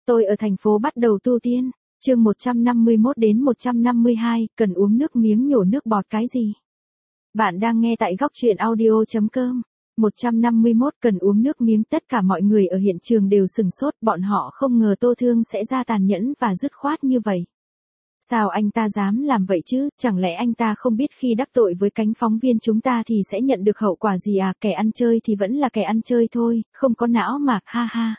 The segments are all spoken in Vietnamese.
Tôi ở thành phố bắt đầu tu tiên. Chương 151 đến 152, cần uống nước miếng nhổ nước bọt cái gì? Bạn đang nghe tại góc truyện audio.com. 151 cần uống nước miếng, tất cả mọi người ở hiện trường đều sừng sốt, bọn họ không ngờ Tô Thương sẽ ra tàn nhẫn và dứt khoát như vậy. Sao anh ta dám làm vậy chứ, chẳng lẽ anh ta không biết khi đắc tội với cánh phóng viên chúng ta thì sẽ nhận được hậu quả gì à, kẻ ăn chơi thì vẫn là kẻ ăn chơi thôi, không có não mà, ha ha.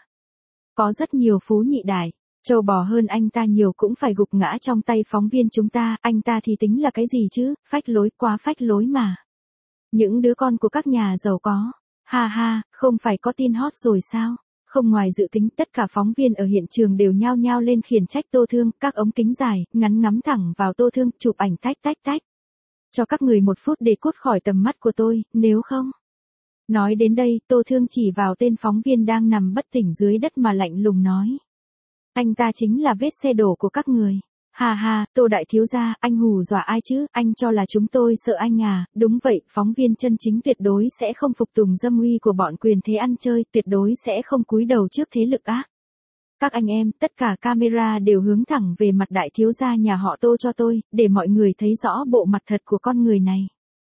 Có rất nhiều phú nhị đại, trâu bò hơn anh ta nhiều cũng phải gục ngã trong tay phóng viên chúng ta, anh ta thì tính là cái gì chứ, phách lối, quá phách lối mà. Những đứa con của các nhà giàu có, ha ha, không phải có tin hot rồi sao? Không ngoài dự tính, tất cả phóng viên ở hiện trường đều nhao nhao lên khiển trách Tô Thương, các ống kính dài, ngắn ngắm thẳng vào Tô Thương, chụp ảnh tách tách tách. Cho các người 1 phút để cút khỏi tầm mắt của tôi, nếu không. Nói đến đây, Tô Thương chỉ vào tên phóng viên đang nằm bất tỉnh dưới đất mà lạnh lùng nói. Anh ta chính là vết xe đổ của các người. Ha ha, Tô đại thiếu gia, anh hù dọa ai chứ, anh cho là chúng tôi sợ anh à, đúng vậy, phóng viên chân chính tuyệt đối sẽ không phục tùng dâm uy của bọn quyền thế ăn chơi, tuyệt đối sẽ không cúi đầu trước thế lực ác. Các anh em, tất cả camera đều hướng thẳng về mặt đại thiếu gia nhà họ Tô cho tôi, để mọi người thấy rõ bộ mặt thật của con người này.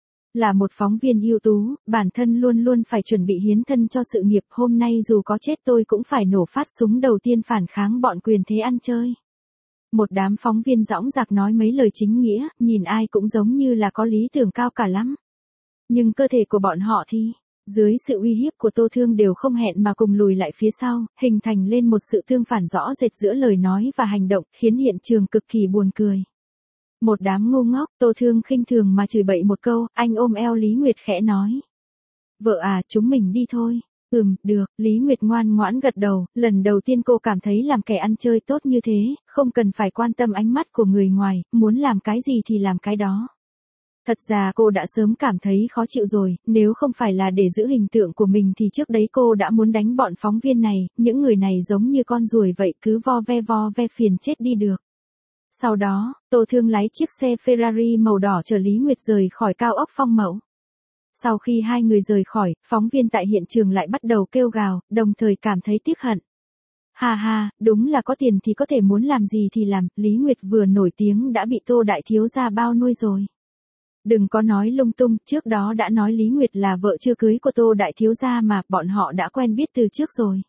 Là một phóng viên ưu tú, bản thân luôn luôn phải chuẩn bị hiến thân cho sự nghiệp, hôm nay dù có chết tôi cũng phải nổ phát súng đầu tiên phản kháng bọn quyền thế ăn chơi. Một đám phóng viên dõng dạc nói mấy lời chính nghĩa, nhìn ai cũng giống như là có lý tưởng cao cả lắm. Nhưng cơ thể của bọn họ thì, dưới sự uy hiếp của Tô Thương đều không hẹn mà cùng lùi lại phía sau, hình thành lên một sự tương phản rõ rệt giữa lời nói và hành động, khiến hiện trường cực kỳ buồn cười. Một đám ngu ngốc, Tô Thương khinh thường mà chửi bậy một câu, anh ôm eo Lý Nguyệt khẽ nói. Vợ à, chúng mình đi thôi. Được, Lý Nguyệt ngoan ngoãn gật đầu, lần đầu tiên cô cảm thấy làm kẻ ăn chơi tốt như thế, không cần phải quan tâm ánh mắt của người ngoài, muốn làm cái gì thì làm cái đó. Thật ra cô đã sớm cảm thấy khó chịu rồi, nếu không phải là để giữ hình tượng của mình thì trước đấy cô đã muốn đánh bọn phóng viên này, những người này giống như con ruồi vậy cứ vo ve phiền chết đi được. Sau đó, Tô Thương lái chiếc xe Ferrari màu đỏ chở Lý Nguyệt rời khỏi cao ốc Phong Mẫu. Sau khi hai người rời khỏi, phóng viên tại hiện trường lại bắt đầu kêu gào, đồng thời cảm thấy tiếc hận. Ha ha, đúng là có tiền thì có thể muốn làm gì thì làm, Lý Nguyệt vừa nổi tiếng đã bị Tô đại thiếu gia bao nuôi rồi. Đừng có nói lung tung, trước đó đã nói Lý Nguyệt là vợ chưa cưới của Tô đại thiếu gia mà, bọn họ đã quen biết từ trước rồi.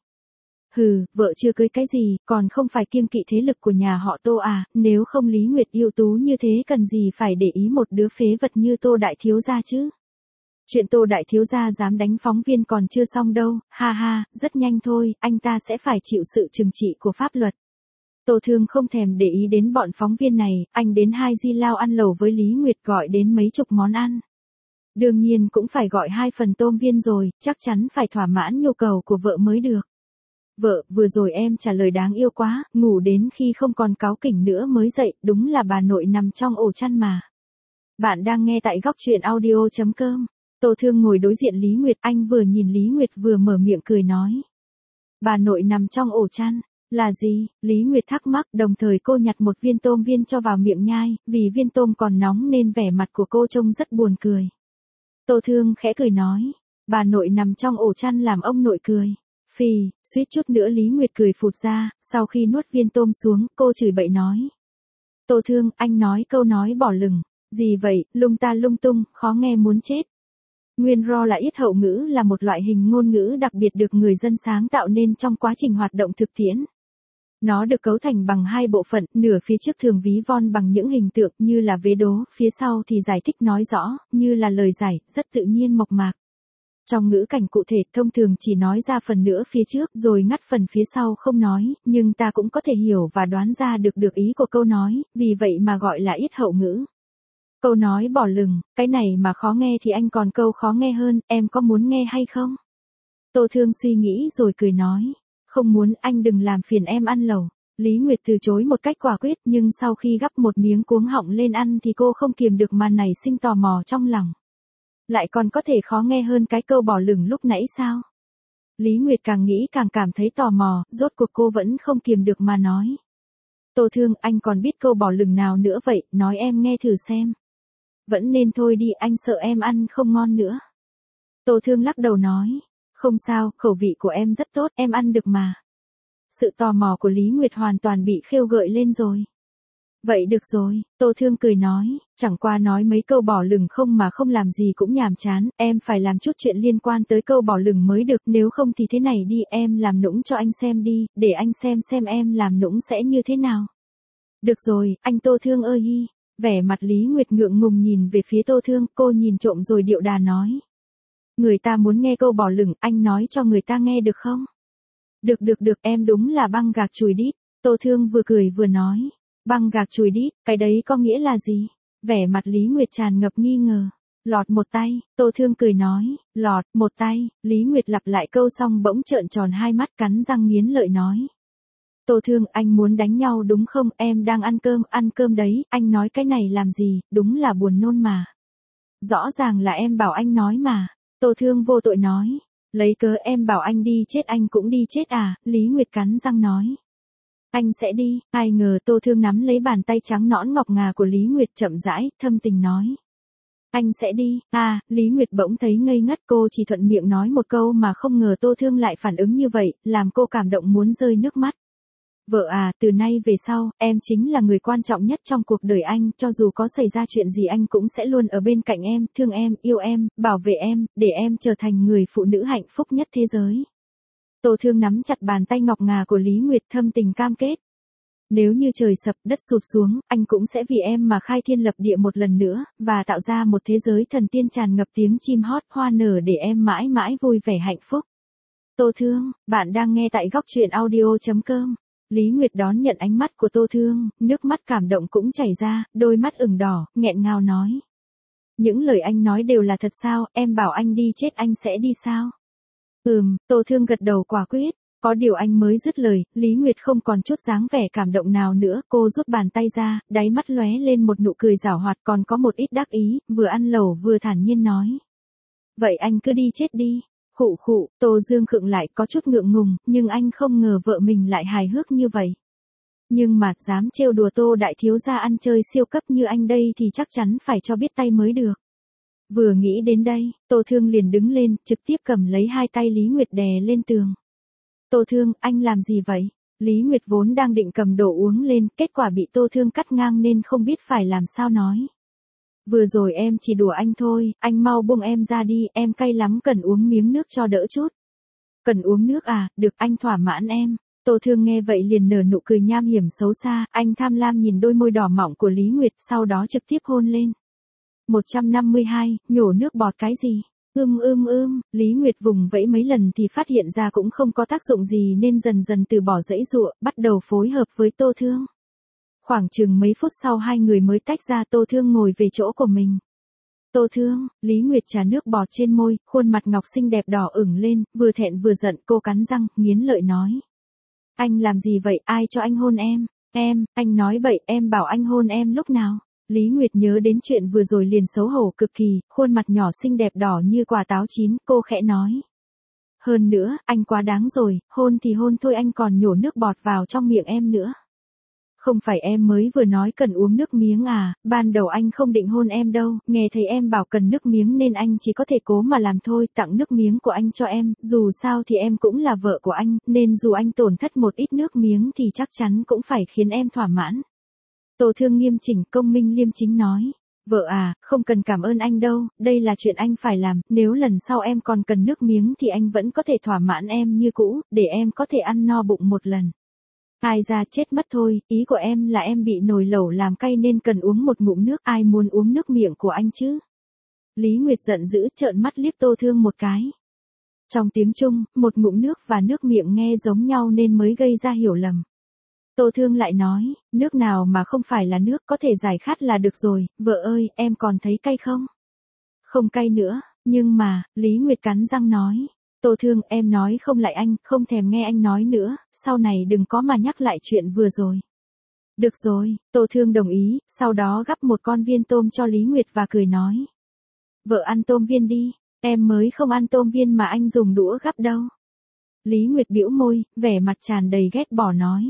Hừ, vợ chưa cưới cái gì, còn không phải kiêng kỵ thế lực của nhà họ Tô à, nếu không Lý Nguyệt ưu tú như thế cần gì phải để ý một đứa phế vật như Tô đại thiếu gia chứ. Chuyện Tô đại thiếu gia dám đánh phóng viên còn chưa xong đâu, ha ha, rất nhanh thôi, anh ta sẽ phải chịu sự trừng trị của pháp luật. Tô Thương không thèm để ý đến bọn phóng viên này, anh đến Hai Di Lao ăn lẩu với Lý Nguyệt gọi đến mấy chục món ăn. Đương nhiên cũng phải gọi 2 phần tôm viên rồi, chắc chắn phải thỏa mãn nhu cầu của vợ mới được. Vợ, vừa rồi em trả lời đáng yêu quá, ngủ đến khi không còn cáu kỉnh nữa mới dậy, đúng là bà nội nằm trong ổ chăn mà. Bạn đang nghe tại góc truyện audio.com. Tô Thương ngồi đối diện Lý Nguyệt, anh vừa nhìn Lý Nguyệt vừa mở miệng cười nói. Bà nội nằm trong ổ chăn, là gì? Lý Nguyệt thắc mắc, đồng thời cô nhặt một viên tôm viên cho vào miệng nhai, vì viên tôm còn nóng nên vẻ mặt của cô trông rất buồn cười. Tô Thương khẽ cười nói, bà nội nằm trong ổ chăn làm ông nội cười. Phì, suýt chút nữa Lý Nguyệt cười phụt ra, sau khi nuốt viên tôm xuống, cô chửi bậy nói. Tô Thương, anh nói câu nói bỏ lửng, gì vậy, lung ta lung tung, khó nghe muốn chết. Nguyên do là yết hậu ngữ là một loại hình ngôn ngữ đặc biệt được người dân sáng tạo nên trong quá trình hoạt động thực tiễn. Nó được cấu thành bằng 2 bộ phận, nửa phía trước thường ví von bằng những hình tượng như là vế đố, phía sau thì giải thích nói rõ, như là lời giải, rất tự nhiên mộc mạc. Trong ngữ cảnh cụ thể, thông thường chỉ nói ra phần nữa phía trước rồi ngắt phần phía sau không nói, nhưng ta cũng có thể hiểu và đoán ra được ý của câu nói, vì vậy mà gọi là yết hậu ngữ. Câu nói bỏ lửng, cái này mà khó nghe thì anh còn câu khó nghe hơn, em có muốn nghe hay không? Tô Thương suy nghĩ rồi cười nói, không muốn, anh đừng làm phiền em ăn lẩu. Lý Nguyệt từ chối một cách quả quyết, nhưng sau khi gắp một miếng cuống họng lên ăn thì cô không kiềm được mà nảy sinh tò mò trong lòng. Lại còn có thể khó nghe hơn cái câu bỏ lửng lúc nãy sao? Lý Nguyệt càng nghĩ càng cảm thấy tò mò, rốt cuộc cô vẫn không kiềm được mà nói. Tô Thương, anh còn biết câu bỏ lửng nào nữa vậy, nói em nghe thử xem. Vẫn nên thôi đi, anh sợ em ăn không ngon nữa. Tô Thương lắc đầu nói, không sao, khẩu vị của em rất tốt, em ăn được mà. Sự tò mò của Lý Nguyệt hoàn toàn bị khêu gợi lên rồi. Vậy được rồi, Tô Thương cười nói, chẳng qua nói mấy câu bỏ lửng không mà không làm gì cũng nhàm chán, em phải làm chút chuyện liên quan tới câu bỏ lửng mới được, nếu không thì thế này đi, em làm nũng cho anh xem đi, để anh xem em làm nũng sẽ như thế nào. Được rồi, anh Tô Thương ơi hi. Vẻ mặt Lý Nguyệt ngượng ngùng nhìn về phía Tô Thương, cô nhìn trộm rồi điệu đà nói. Người ta muốn nghe câu bỏ lửng, anh nói cho người ta nghe được không? Được, em đúng là băng gạc chùi đít. Tô Thương vừa cười vừa nói. Băng gạc chùi đít, cái đấy có nghĩa là gì? Vẻ mặt Lý Nguyệt tràn ngập nghi ngờ. Lọt một tay, Tô Thương cười nói, lọt một tay, Lý Nguyệt lặp lại câu xong bỗng trợn tròn hai mắt cắn răng nghiến lợi nói. Tô Thương, anh muốn đánh nhau đúng không? Em đang ăn cơm đấy, anh nói cái này làm gì, đúng là buồn nôn mà. Rõ ràng là em bảo anh nói mà. Tô Thương vô tội nói. Lấy cớ em bảo anh đi chết anh cũng đi chết à, Lý Nguyệt cắn răng nói. Anh sẽ đi, ai ngờ Tô Thương nắm lấy bàn tay trắng nõn ngọc ngà của Lý Nguyệt chậm rãi, thâm tình nói. Anh sẽ đi, Lý Nguyệt bỗng thấy ngây ngất, cô chỉ thuận miệng nói một câu mà không ngờ Tô Thương lại phản ứng như vậy, làm cô cảm động muốn rơi nước mắt. Vợ à, từ nay về sau, em chính là người quan trọng nhất trong cuộc đời anh, cho dù có xảy ra chuyện gì anh cũng sẽ luôn ở bên cạnh em, thương em, yêu em, bảo vệ em, để em trở thành người phụ nữ hạnh phúc nhất thế giới. Tô Thương nắm chặt bàn tay ngọc ngà của Lý Nguyệt thâm tình cam kết. Nếu như trời sập đất sụp xuống, anh cũng sẽ vì em mà khai thiên lập địa một lần nữa, và tạo ra một thế giới thần tiên tràn ngập tiếng chim hót hoa nở để em mãi mãi vui vẻ hạnh phúc. Tô Thương, bạn đang nghe tại góc truyện audio.com. Lý Nguyệt đón nhận ánh mắt của Tô Thương, nước mắt cảm động cũng chảy ra, đôi mắt ửng đỏ, nghẹn ngào nói. Những lời anh nói đều là thật sao, em bảo anh đi chết anh sẽ đi sao? Tô Thương gật đầu quả quyết. Có điều anh mới dứt lời, Lý Nguyệt không còn chút dáng vẻ cảm động nào nữa, cô rút bàn tay ra, đáy mắt lóe lên một nụ cười giảo hoạt còn có một ít đắc ý, vừa ăn lẩu vừa thản nhiên nói. Vậy anh cứ đi chết đi. Khụ, Tô Dương khựng lại có chút ngượng ngùng, nhưng anh không ngờ vợ mình lại hài hước như vậy. Nhưng mà, dám trêu đùa Tô đại thiếu gia ăn chơi siêu cấp như anh đây thì chắc chắn phải cho biết tay mới được. Vừa nghĩ đến đây, Tô Thương liền đứng lên, trực tiếp cầm lấy hai tay Lý Nguyệt đè lên tường. Tô Thương, anh làm gì vậy? Lý Nguyệt vốn đang định cầm đồ uống lên, kết quả bị Tô Thương cắt ngang nên không biết phải làm sao nói. Vừa rồi em chỉ đùa anh thôi, anh mau buông em ra đi, em cay lắm cần uống miếng nước cho đỡ chút. Cần uống nước à, được anh thỏa mãn em. Tô Thương nghe vậy liền nở nụ cười nham hiểm xấu xa, anh tham lam nhìn đôi môi đỏ mọng của Lý Nguyệt, sau đó trực tiếp hôn lên. 152, nhổ nước bọt cái gì? Lý Nguyệt vùng vẫy mấy lần thì phát hiện ra cũng không có tác dụng gì nên dần dần từ bỏ dãy dụa, bắt đầu phối hợp với Tô Thương. Khoảng chừng mấy phút sau hai người mới tách ra, Tô Thương ngồi về chỗ của mình. Tô Thương, Lý Nguyệt trà nước bọt trên môi, khuôn mặt ngọc xinh đẹp đỏ ửng lên, vừa thẹn vừa giận, cô cắn răng, nghiến lợi nói. Anh làm gì vậy, ai cho anh hôn em? Anh nói bậy, em bảo anh hôn em lúc nào? Lý Nguyệt nhớ đến chuyện vừa rồi liền xấu hổ cực kỳ, khuôn mặt nhỏ xinh đẹp đỏ như quả táo chín, cô khẽ nói. Hơn nữa, anh quá đáng rồi, hôn thì hôn thôi anh còn nhổ nước bọt vào trong miệng em nữa. Không phải em mới vừa nói cần uống nước miếng à, ban đầu anh không định hôn em đâu, nghe thấy em bảo cần nước miếng nên anh chỉ có thể cố mà làm thôi, tặng nước miếng của anh cho em, dù sao thì em cũng là vợ của anh, nên dù anh tổn thất một ít nước miếng thì chắc chắn cũng phải khiến em thỏa mãn. Tô Thương nghiêm chỉnh, công minh liêm chính nói. Vợ à, không cần cảm ơn anh đâu, đây là chuyện anh phải làm, nếu lần sau em còn cần nước miếng thì anh vẫn có thể thỏa mãn em như cũ, để em có thể ăn no bụng một lần. Ai ra chết mất thôi, ý của em là em bị nồi lẩu làm cay nên cần uống một ngụm nước, ai muốn uống nước miệng của anh chứ? Lý Nguyệt giận dữ trợn mắt liếc Tô Thương một cái. Trong tiếng Trung, một ngụm nước và nước miệng nghe giống nhau nên mới gây ra hiểu lầm. Tô Thương lại nói, nước nào mà không phải là nước có thể giải khát là được rồi, vợ ơi, em còn thấy cay không? Không cay nữa, nhưng mà, Lý Nguyệt cắn răng nói. Tô Thương, em nói không lại anh, không thèm nghe anh nói nữa, sau này đừng có mà nhắc lại chuyện vừa rồi. Được rồi, Tô Thương đồng ý, sau đó gắp một con viên tôm cho Lý Nguyệt và cười nói. Vợ ăn tôm viên đi, em mới không ăn tôm viên mà anh dùng đũa gắp đâu. Lý Nguyệt bĩu môi, vẻ mặt tràn đầy ghét bỏ nói.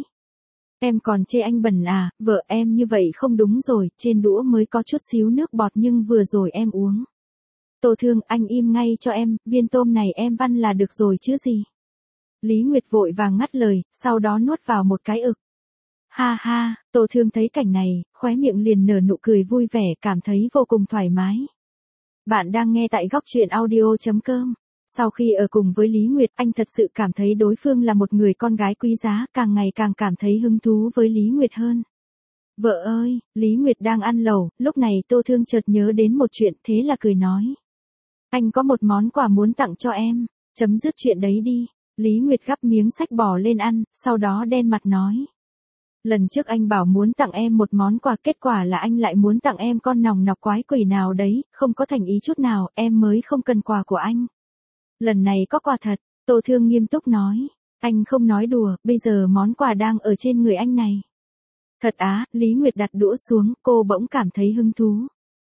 Em còn chê anh bẩn à, vợ em như vậy không đúng rồi, trên đũa mới có chút xíu nước bọt nhưng vừa rồi em uống. Tô Thương, anh im ngay cho em, viên tôm này em văn là được rồi chứ gì. Lý Nguyệt vội vàng ngắt lời, sau đó nuốt vào một cái ực. Ha ha, Tô Thương thấy cảnh này, khóe miệng liền nở nụ cười vui vẻ, cảm thấy vô cùng thoải mái. Bạn đang nghe tại góc truyện audio.com. Sau khi ở cùng với Lý Nguyệt, anh thật sự cảm thấy đối phương là một người con gái quý giá, càng ngày càng cảm thấy hứng thú với Lý Nguyệt hơn. Vợ ơi, Lý Nguyệt đang ăn lẩu, lúc này Tô Thương chợt nhớ đến một chuyện, thế là cười nói. Anh có một món quà muốn tặng cho em, chấm dứt chuyện đấy đi. Lý Nguyệt gắp miếng sách bò lên ăn, sau đó đen mặt nói. Lần trước anh bảo muốn tặng em một món quà, kết quả là anh lại muốn tặng em con nòng nọc quái quỷ nào đấy, không có thành ý chút nào, em mới không cần quà của anh. Lần này có quà thật, Tô Thương nghiêm túc nói. Anh không nói đùa, bây giờ món quà đang ở trên người anh này. Thật á, Lý Nguyệt đặt đũa xuống, cô bỗng cảm thấy hứng thú.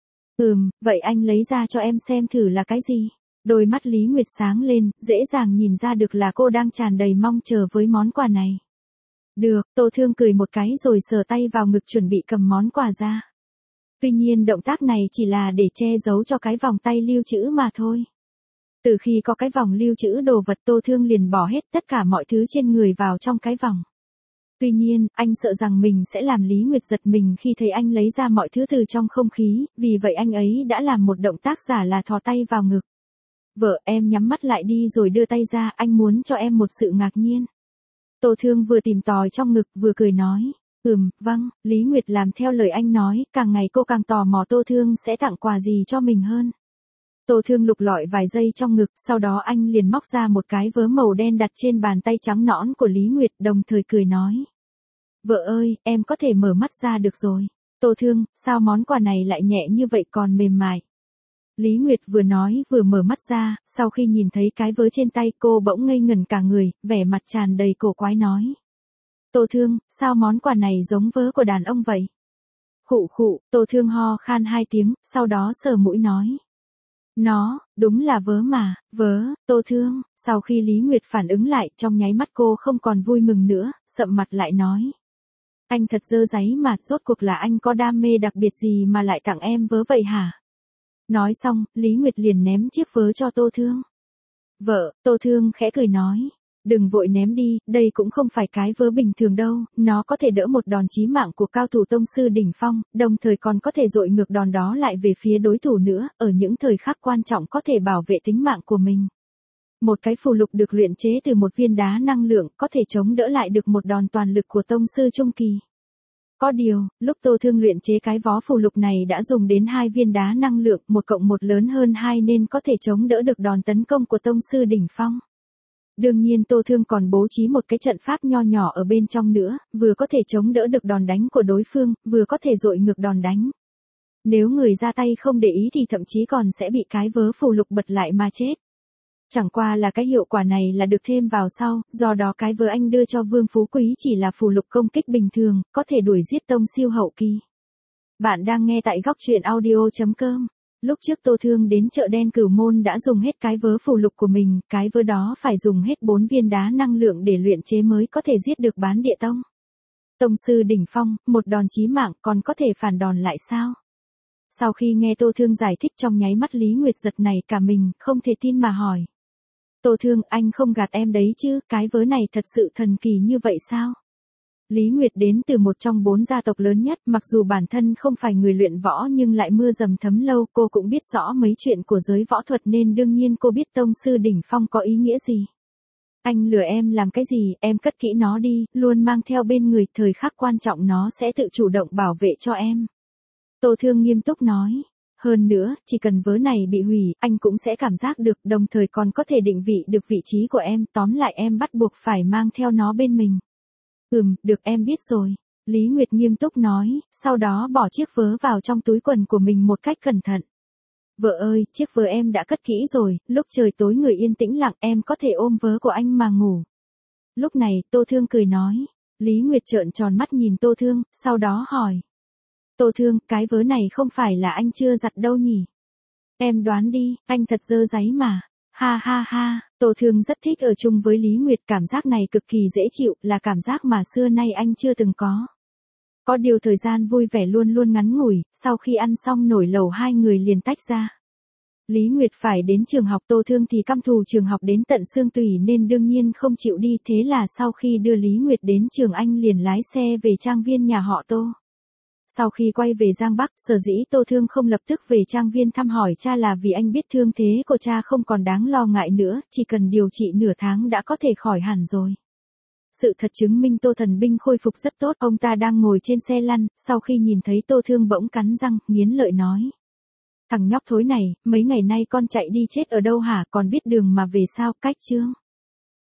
Vậy anh lấy ra cho em xem thử là cái gì? Đôi mắt Lý Nguyệt sáng lên, dễ dàng nhìn ra được là cô đang tràn đầy mong chờ với món quà này. Được, Tô Thương cười một cái rồi sờ tay vào ngực chuẩn bị cầm món quà ra. Tuy nhiên động tác này chỉ là để che giấu cho cái vòng tay lưu trữ mà thôi. Từ khi có cái vòng lưu trữ đồ vật, Tô Thương liền bỏ hết tất cả mọi thứ trên người vào trong cái vòng. Tuy nhiên, anh sợ rằng mình sẽ làm Lý Nguyệt giật mình khi thấy anh lấy ra mọi thứ từ trong không khí, vì vậy anh ấy đã làm một động tác giả là thò tay vào ngực. Vợ, em nhắm mắt lại đi rồi đưa tay ra, anh muốn cho em một sự ngạc nhiên. Tô Thương vừa tìm tòi trong ngực vừa cười nói. Vâng, Lý Nguyệt làm theo lời anh nói, càng ngày cô càng tò mò Tô Thương sẽ tặng quà gì cho mình hơn. Tô Thương lục lọi vài giây trong ngực, sau đó anh liền móc ra một cái vớ màu đen đặt trên bàn tay trắng nõn của Lý Nguyệt, đồng thời cười nói. Vợ ơi, em có thể mở mắt ra được rồi. Tô Thương, sao món quà này lại nhẹ như vậy còn mềm mại? Lý Nguyệt vừa nói vừa mở mắt ra, sau khi nhìn thấy cái vớ trên tay cô bỗng ngây ngẩn cả người, vẻ mặt tràn đầy cổ quái nói. Tô Thương, sao món quà này giống vớ của đàn ông vậy? Khụ khụ, Tô Thương ho khan 2 tiếng, sau đó sờ mũi nói. Đúng là vớ mà, vớ, Tô Thương. Sau khi Lý Nguyệt phản ứng lại, trong nháy mắt cô không còn vui mừng nữa, sậm mặt lại nói. Anh thật dơ dáy mà, rốt cuộc là anh có đam mê đặc biệt gì mà lại tặng em vớ vậy hả? Nói xong, Lý Nguyệt liền ném chiếc vớ cho Tô Thương. Vợ, Tô Thương khẽ cười nói. Đừng vội ném đi, đây cũng không phải cái vớ bình thường đâu, nó có thể đỡ một đòn chí mạng của cao thủ tông sư đỉnh phong, đồng thời còn có thể dội ngược đòn đó lại về phía đối thủ nữa, ở những thời khắc quan trọng có thể bảo vệ tính mạng của mình. Một cái phù lục được luyện chế từ một viên đá năng lượng, có thể chống đỡ lại được một đòn toàn lực của tông sư trung kỳ. Có điều, lúc Tô Thương luyện chế cái vó phù lục này đã dùng đến 2 viên đá năng lượng, 1 cộng 1 lớn hơn 2 nên có thể chống đỡ được đòn tấn công của tông sư đỉnh phong. Đương nhiên Tô Thương còn bố trí một cái trận pháp nho nhỏ ở bên trong nữa, vừa có thể chống đỡ được đòn đánh của đối phương, vừa có thể dội ngược đòn đánh. Nếu người ra tay không để ý thì thậm chí còn sẽ bị cái vớ phù lục bật lại mà chết. Chẳng qua là cái hiệu quả này là được thêm vào sau, do đó cái vớ anh đưa cho Vương Phú Quý chỉ là phù lục công kích bình thường, có thể đuổi giết tông siêu hậu kỳ. Bạn đang nghe tại góc truyện audio.com. Lúc trước Tô Thương đến chợ đen Cửu Môn đã dùng hết cái vớ phù lục của mình, cái vớ đó phải dùng hết 4 viên đá năng lượng để luyện chế mới có thể giết được bán địa tông. Tông sư đỉnh phong, một đòn chí mạng còn có thể phản đòn lại sao? Sau khi nghe Tô Thương giải thích trong nháy mắt Lý Nguyệt giật nảy cả mình, không thể tin mà hỏi. Tô Thương, anh không gạt em đấy chứ, cái vớ này thật sự thần kỳ như vậy sao? Lý Nguyệt đến từ một trong 4 gia tộc lớn nhất, mặc dù bản thân không phải người luyện võ nhưng lại mưa dầm thấm lâu, cô cũng biết rõ mấy chuyện của giới võ thuật nên đương nhiên cô biết tông sư đỉnh phong có ý nghĩa gì. Anh lừa em làm cái gì, em cất kỹ nó đi, luôn mang theo bên người, thời khắc quan trọng nó sẽ tự chủ động bảo vệ cho em. Tô Thương nghiêm túc nói. Hơn nữa, chỉ cần vớ này bị hủy, anh cũng sẽ cảm giác được, đồng thời còn có thể định vị được vị trí của em, tóm lại em bắt buộc phải mang theo nó bên mình. Được em biết rồi. Lý Nguyệt nghiêm túc nói, sau đó bỏ chiếc vớ vào trong túi quần của mình một cách cẩn thận. Vợ ơi, chiếc vớ em đã cất kỹ rồi, lúc trời tối người yên tĩnh lặng em có thể ôm vớ của anh mà ngủ. Lúc này, Tô Thương cười nói. Lý Nguyệt trợn tròn mắt nhìn Tô Thương, sau đó hỏi. Tô Thương, cái vớ này không phải là anh chưa giặt đâu nhỉ? Em đoán đi, anh thật dơ dáy mà. Ha ha ha, Tô Thương rất thích ở chung với Lý Nguyệt, cảm giác này cực kỳ dễ chịu, là cảm giác mà xưa nay anh chưa từng có. Có điều thời gian vui vẻ luôn luôn ngắn ngủi, sau khi ăn xong nồi lẩu hai người liền tách ra. Lý Nguyệt phải đến trường học, Tô Thương thì căm thù trường học đến tận xương tủy nên đương nhiên không chịu đi, thế là sau khi đưa Lý Nguyệt đến trường anh liền lái xe về trang viên nhà họ Tô. Sau khi quay về Giang Bắc, sở dĩ Tô Thương không lập tức về trang viên thăm hỏi cha là vì anh biết thương thế của cha không còn đáng lo ngại nữa, chỉ cần điều trị nửa tháng đã có thể khỏi hẳn rồi. Sự thật chứng minh Tô Thần Binh khôi phục rất tốt, ông ta đang ngồi trên xe lăn, sau khi nhìn thấy Tô Thương bỗng cắn răng, nghiến lợi nói. Thằng nhóc thối này, mấy ngày nay con chạy đi chết ở đâu hả, còn biết đường mà về sao, cách chưa?